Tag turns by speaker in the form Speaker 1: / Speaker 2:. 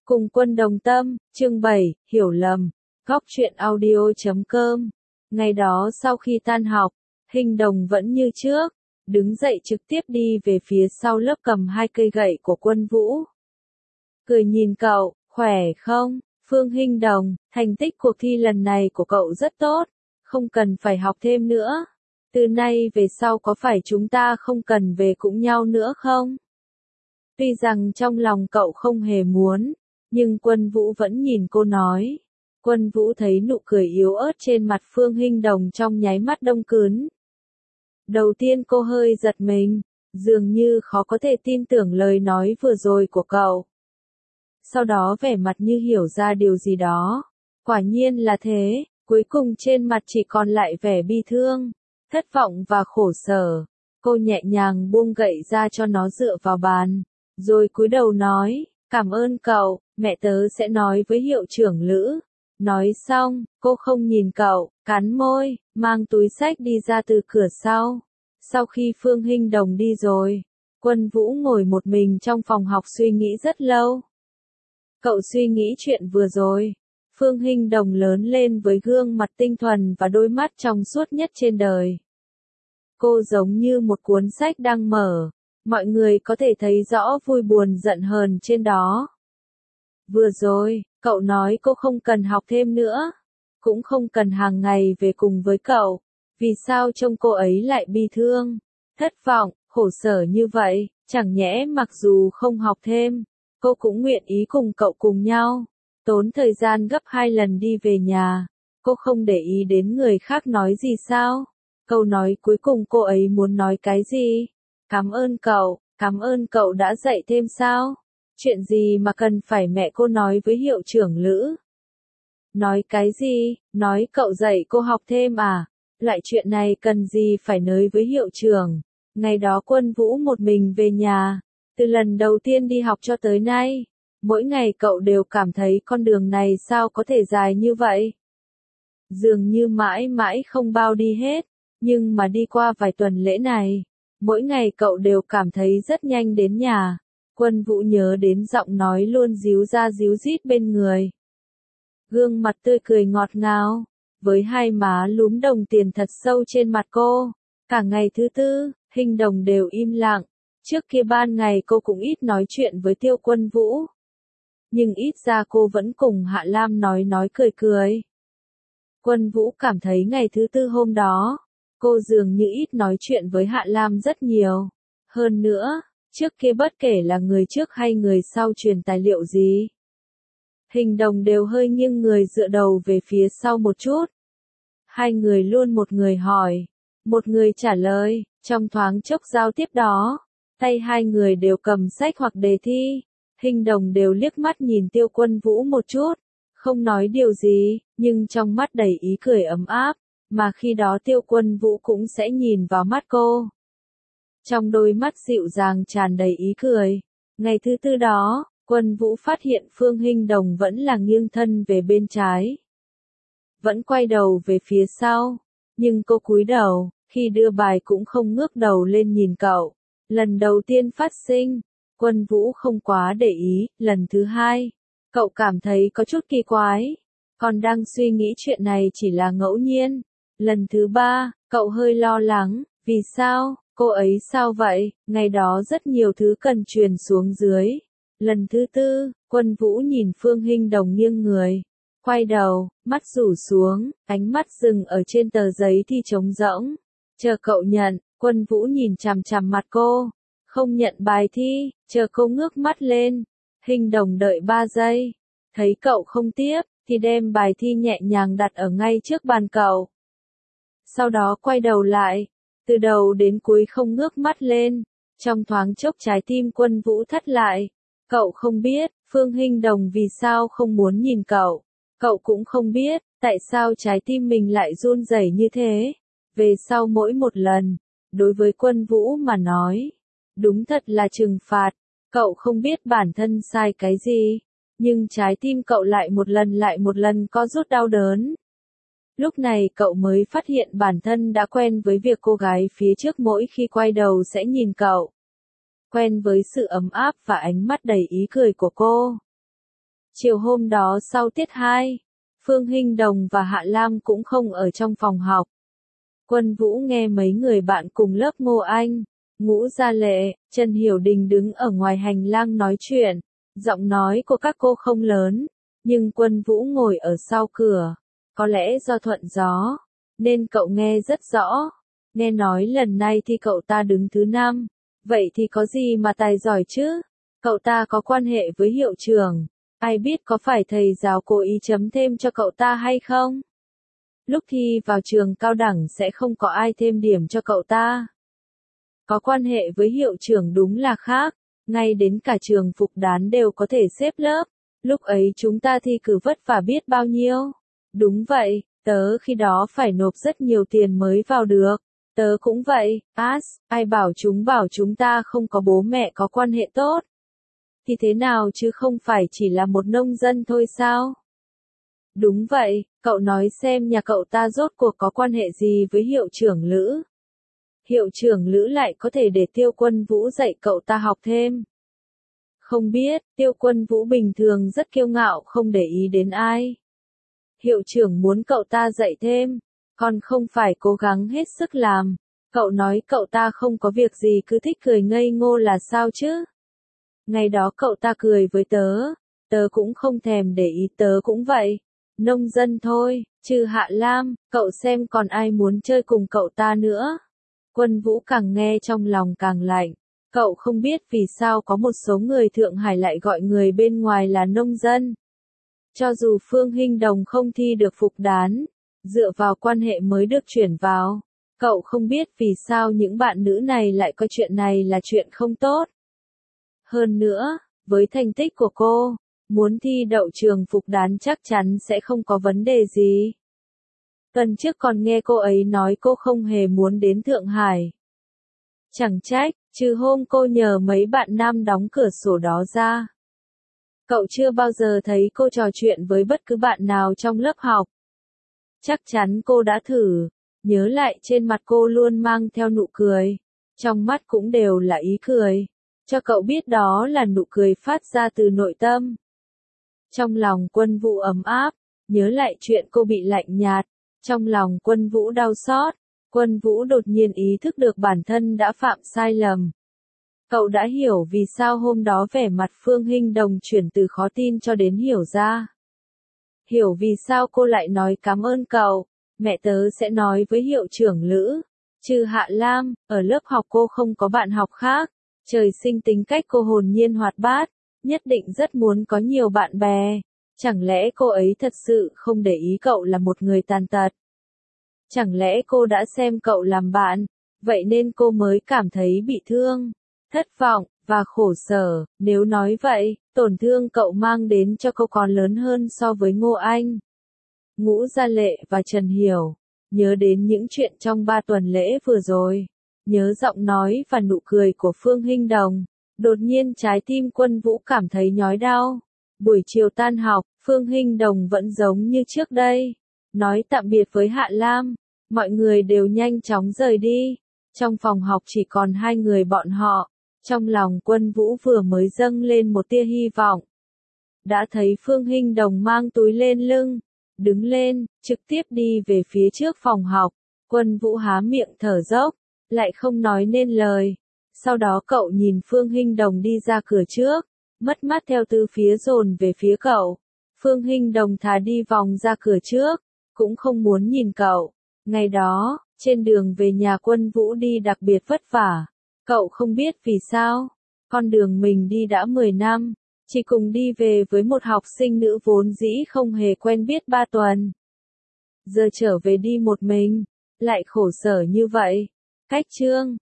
Speaker 1: Cùng quân đồng tâm, chương 7, hiểu lầm, góc truyện audio.com. Ngày đó sau khi tan học, Hình Đồng vẫn như trước, đứng dậy trực tiếp đi về phía sau lớp cầm hai cây gậy của Quân Vũ. Cười nhìn cậu, khỏe không? Phương Hình Đồng, thành tích cuộc thi lần này của cậu rất tốt, không cần phải học thêm nữa. Từ nay về sau có phải chúng ta không cần về cùng nhau nữa không? Tuy rằng trong lòng cậu không hề muốn, nhưng Quân Vũ vẫn nhìn cô nói. Quân Vũ thấy nụ cười yếu ớt trên mặt Phương Hình Đồng trong nháy mắt đông cứng. Đầu tiên cô hơi giật mình, dường như khó có thể tin tưởng lời nói vừa rồi của cậu. Sau đó vẻ mặt như hiểu ra điều gì đó. Quả nhiên là thế, cuối cùng trên mặt chỉ còn lại vẻ bi thương, thất vọng và khổ sở. Cô nhẹ nhàng buông gậy ra cho nó dựa vào bàn, rồi cúi đầu nói, cảm ơn cậu, mẹ tớ sẽ nói với hiệu trưởng Lữ. Nói xong, cô không nhìn cậu, cắn môi, mang túi xách đi ra từ cửa sau. Sau khi Phương Hình Đồng đi rồi, Quân Vũ ngồi một mình trong phòng học suy nghĩ rất lâu. Cậu suy nghĩ chuyện vừa rồi. Phương Hình Đồng lớn lên với gương mặt tinh thuần và đôi mắt trong suốt nhất trên đời. Cô giống như một cuốn sách đang mở, mọi người có thể thấy rõ vui buồn giận hờn trên đó. Vừa rồi, cậu nói cô không cần học thêm nữa, cũng không cần hàng ngày về cùng với cậu. Vì sao trông cô ấy lại bi thương, thất vọng, khổ sở như vậy? Chẳng nhẽ mặc dù không học thêm, cô cũng nguyện ý cùng cậu cùng nhau, tốn thời gian gấp 2 lần đi về nhà. Cô không để ý đến người khác nói gì sao? Câu nói cuối cùng cô ấy muốn nói cái gì? Cảm ơn cậu đã dạy thêm sao? Chuyện gì mà cần phải mẹ cô nói với hiệu trưởng Lữ? Nói cái gì? Nói cậu dạy cô học thêm à? Loại chuyện này cần gì phải nói với hiệu trưởng? Ngày đó Quân Vũ một mình về nhà, từ lần đầu tiên đi học cho tới nay, mỗi ngày cậu đều cảm thấy con đường này sao có thể dài như vậy? Dường như mãi mãi không bao đi hết, nhưng mà đi qua vài tuần lễ này, mỗi ngày cậu đều cảm thấy rất nhanh đến nhà. Quân Vũ nhớ đến giọng nói luôn díu ra díu dít bên người. Gương mặt tươi cười ngọt ngào, với hai má lúm đồng tiền thật sâu trên mặt cô. Cả ngày thứ tư, Hình Đồng đều im lặng. Trước kia ban ngày cô cũng ít nói chuyện với Tiêu Quân Vũ. Nhưng ít ra cô vẫn cùng Hạ Lam nói cười cười. Quân Vũ cảm thấy ngày thứ tư hôm đó, cô dường như ít nói chuyện với Hạ Lam rất nhiều. Hơn nữa, trước kia bất kể là người trước hay người sau truyền tài liệu gì, Hình Đồng đều hơi nghiêng người dựa đầu về phía sau một chút. Hai người luôn một người hỏi, một người trả lời, trong thoáng chốc giao tiếp đó, tay hai người đều cầm sách hoặc đề thi. Hình Đồng đều liếc mắt nhìn Tiêu Quân Vũ một chút, không nói điều gì, nhưng trong mắt đầy ý cười ấm áp, mà khi đó Tiêu Quân Vũ cũng sẽ nhìn vào mắt cô. Trong đôi mắt dịu dàng tràn đầy ý cười. Ngày thứ tư đó, Quân Vũ phát hiện Phương Hình Đồng vẫn là nghiêng thân về bên trái, vẫn quay đầu về phía sau, nhưng cô cúi đầu, khi đưa bài cũng không ngước đầu lên nhìn cậu. Lần đầu tiên phát sinh, Quân Vũ không quá để ý, lần thứ hai, cậu cảm thấy có chút kỳ quái, còn đang suy nghĩ chuyện này chỉ là ngẫu nhiên. Lần thứ ba, cậu hơi lo lắng, vì sao, cô ấy sao vậy, ngày đó rất nhiều thứ cần truyền xuống dưới. Lần thứ tư, Quân Vũ nhìn Phương Hình Đồng nghiêng người, quay đầu, mắt rủ xuống, ánh mắt dừng ở trên tờ giấy thi trống rỗng. Chờ cậu nhận. Quân Vũ nhìn chằm chằm mặt cô, không nhận bài thi, chờ cô ngước mắt lên. Hình Đồng đợi 3 giây, thấy cậu không tiếp, thì đem bài thi nhẹ nhàng đặt ở ngay trước bàn cậu. Sau đó quay đầu lại, từ đầu đến cuối không ngước mắt lên. Trong thoáng chốc trái tim Quân Vũ thắt lại. Cậu không biết, Phương Hình Đồng vì sao không muốn nhìn cậu. Cậu cũng không biết, tại sao trái tim mình lại run rẩy như thế. Về sau mỗi một lần, đối với Quân Vũ mà nói, đúng thật là trừng phạt. Cậu không biết bản thân sai cái gì, nhưng trái tim cậu lại một lần co rút đau đớn. Lúc này cậu mới phát hiện bản thân đã quen với việc cô gái phía trước mỗi khi quay đầu sẽ nhìn cậu. Quen với sự ấm áp và ánh mắt đầy ý cười của cô. Chiều hôm đó sau tiết 2, Phương Hinh Đồng và Hạ Lam cũng không ở trong phòng học. Quân Vũ nghe mấy người bạn cùng lớp Ngô Anh, Ngũ Gia Lệ, Trần Hiểu Đình đứng ở ngoài hành lang nói chuyện, giọng nói của các cô không lớn, nhưng Quân Vũ ngồi ở sau cửa, có lẽ do thuận gió, nên cậu nghe rất rõ. Nghe nói lần này thì cậu ta đứng thứ 5, vậy thì có gì mà tài giỏi chứ? Cậu ta có quan hệ với hiệu trưởng, ai biết có phải thầy giáo cố ý chấm thêm cho cậu ta hay không? Lúc thi vào trường cao đẳng sẽ không có ai thêm điểm cho cậu ta. Có quan hệ với hiệu trưởng đúng là khác, ngay đến cả trường Phục Đán đều có thể xếp lớp, lúc ấy chúng ta thi cử vất vả biết bao nhiêu. Đúng vậy, tớ khi đó phải nộp rất nhiều tiền mới vào được. Tớ cũng vậy, ai bảo chúng ta không có bố mẹ có quan hệ tốt. Thì thế nào chứ không phải chỉ là một nông dân thôi sao? Đúng vậy, cậu nói xem nhà cậu ta rốt cuộc có quan hệ gì với hiệu trưởng Lữ? Hiệu trưởng Lữ lại có thể để Tiêu Quân Vũ dạy cậu ta học thêm. Không biết, Tiêu Quân Vũ bình thường rất kiêu ngạo không để ý đến ai. Hiệu trưởng muốn cậu ta dạy thêm, còn không phải cố gắng hết sức làm. Cậu nói cậu ta không có việc gì cứ thích cười ngây ngô là sao chứ? Ngày đó cậu ta cười với tớ cũng không thèm để ý, tớ cũng vậy. Nông dân thôi, trừ Hạ Lam, cậu xem còn ai muốn chơi cùng cậu ta nữa. Quân Vũ càng nghe trong lòng càng lạnh. Cậu không biết vì sao có một số người Thượng Hải lại gọi người bên ngoài là nông dân. Cho dù Phương Hinh Đồng không thi được Phục Đán, dựa vào quan hệ mới được chuyển vào. Cậu không biết vì sao những bạn nữ này lại coi chuyện này là chuyện không tốt. Hơn nữa, với thành tích của cô, muốn thi đậu trường Phục Đán chắc chắn sẽ không có vấn đề gì. Tuần trước còn nghe cô ấy nói cô không hề muốn đến Thượng Hải. Chẳng trách, trừ hôm cô nhờ mấy bạn nam đóng cửa sổ đó ra. Cậu chưa bao giờ thấy cô trò chuyện với bất cứ bạn nào trong lớp học. Chắc chắn cô đã thử, nhớ lại trên mặt cô luôn mang theo nụ cười, trong mắt cũng đều là ý cười, cho cậu biết đó là nụ cười phát ra từ nội tâm. Trong lòng Quân Vũ ấm áp, nhớ lại chuyện cô bị lạnh nhạt, trong lòng Quân Vũ đau xót, Quân Vũ đột nhiên ý thức được bản thân đã phạm sai lầm. Cậu đã hiểu vì sao hôm đó vẻ mặt Phương Hinh Đồng chuyển từ khó tin cho đến hiểu ra. Hiểu vì sao cô lại nói cảm ơn cậu, mẹ tớ sẽ nói với hiệu trưởng Lữ. Trừ Hạ Lam, ở lớp học cô không có bạn học khác, trời sinh tính cách cô hồn nhiên hoạt bát, nhất định rất muốn có nhiều bạn bè. Chẳng lẽ cô ấy thật sự không để ý cậu là một người tàn tật? Chẳng lẽ cô đã xem cậu làm bạn, vậy nên cô mới cảm thấy bị thương, thất vọng, và khổ sở. Nếu nói vậy, tổn thương cậu mang đến cho cô còn lớn hơn so với Ngô Anh, Ngũ Gia Lệ và Trần Hiểu. Nhớ đến những chuyện trong 3 tuần lễ vừa rồi, nhớ giọng nói và nụ cười của Phương Hinh Đồng, đột nhiên trái tim Quân Vũ cảm thấy nhói đau. Buổi chiều tan học, Phương Hinh Đồng vẫn giống như trước đây, nói tạm biệt với Hạ Lam, mọi người đều nhanh chóng rời đi. Trong phòng học chỉ còn 2 người bọn họ, trong lòng Quân Vũ vừa mới dâng lên một tia hy vọng. Đã thấy Phương Hinh Đồng mang túi lên lưng, đứng lên, trực tiếp đi về phía trước phòng học. Quân Vũ há miệng thở dốc, lại không nói nên lời. Sau đó cậu nhìn Phương Hinh Đồng đi ra cửa trước, mất mát theo từ phía dồn về phía cậu. Phương Hinh Đồng thà đi vòng ra cửa trước, cũng không muốn nhìn cậu. Ngày đó, trên đường về nhà Quân Vũ đi đặc biệt vất vả. Cậu không biết vì sao, con đường mình đi đã 10 năm, chỉ cùng đi về với một học sinh nữ vốn dĩ không hề quen biết 3 tuần. Giờ trở về đi một mình, lại khổ sở như vậy. Cách chương